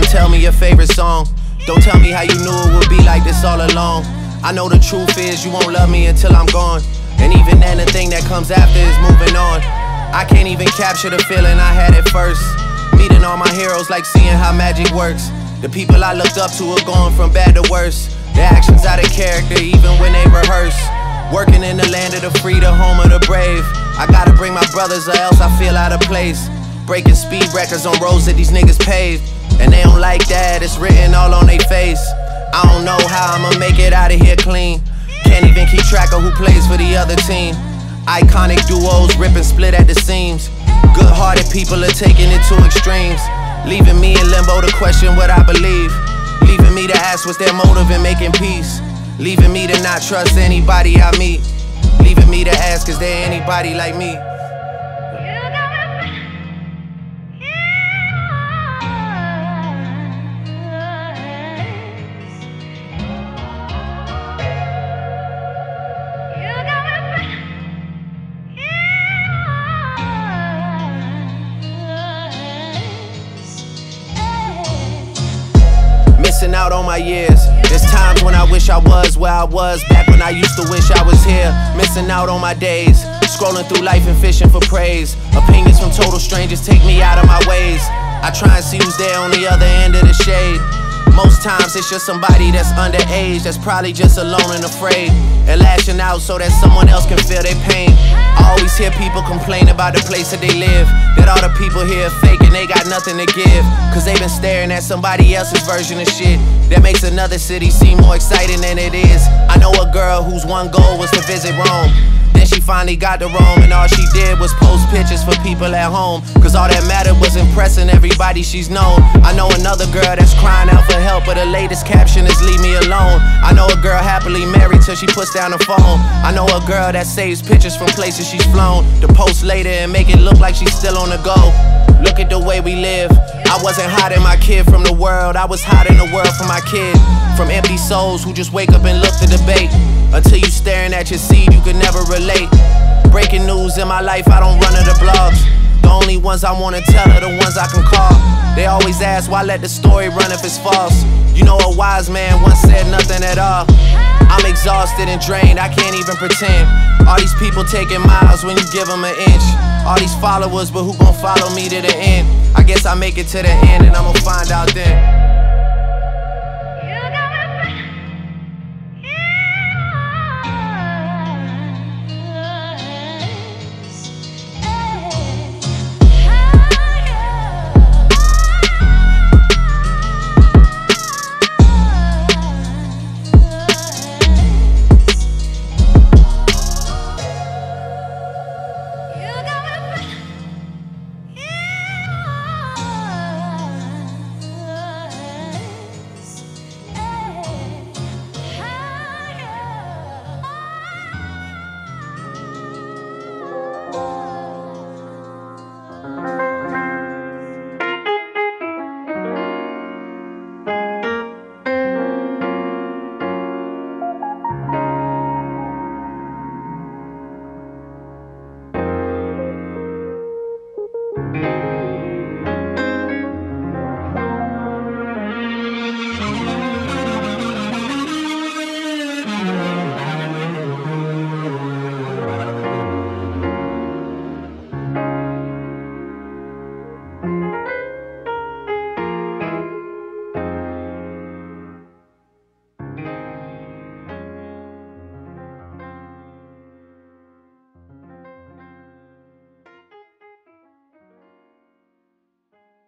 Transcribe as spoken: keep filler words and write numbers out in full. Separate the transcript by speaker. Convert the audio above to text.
Speaker 1: and tell me your favorite song. Don't tell me how you knew it would be like this all along. I know the truth is you won't love me until I'm gone, and even then the thing that comes after is moving on. I can't even capture the feeling I had at first, meeting all my heroes like seeing how magic works. The people I looked up to are going from bad to worse. Their actions out of character even when they rehearse. Working in the land of the free, the home of the brave. I gotta bring my brothers or else I feel out of place. Breaking speed records on roads that these niggas paved, and they don't like that, it's written all on their face. I don't know how I'ma make it out of here clean. Can't even keep track of who plays for the other team. Iconic duos rip and split at the seams. Good-hearted people are taking it to extremes, leaving me in limbo to question what I believe. Leaving me to ask what's their motive in making peace. Leaving me to not trust anybody I meet. Leaving me to ask, is there anybody like me? Missing out on my years. There's times when I wish I was where I was back when I used to wish I was here. Missing out on my days, scrolling through life and fishing for praise. Opinions from total strangers take me out of my ways. I try and see who's there on the other end of the shade. Most times it's just somebody that's underage, that's probably just alone and afraid, and lashing out so that someone else can feel their pain. I always hear people complain about the place that they live, that all the people here are fake and they got nothing to give, cause they've been staring at somebody else's version of shit that makes another city seem more exciting than it is. I know a girl whose one goal was to visit Rome. Then she finally got to Rome and all she did was post pictures for people at home, cause all that mattered was impressing everybody she's known. I know another girl that's crying out for help, but her latest caption is leave me alone. I know a girl happily married till she puts down the phone. I know a girl that saves pictures from places she's flown to post later and make it look like she's still on the go. Look at the way we live. I wasn't hiding my kid from the world, I was hiding the world from my kid. From empty souls who just wake up and look to debate. Until you staring at your seed, you can never relate. Breaking news in my life, I don't run to the blogs. The only ones I wanna tell are the ones I can call. They always ask, why let the story run if it's false? You know a wise man once said nothing at all. I'm exhausted and drained, I can't even pretend. All these people taking miles when you give them an inch. All these followers, but who gon' follow me to the end? I guess I make it to the end and I'ma find out then.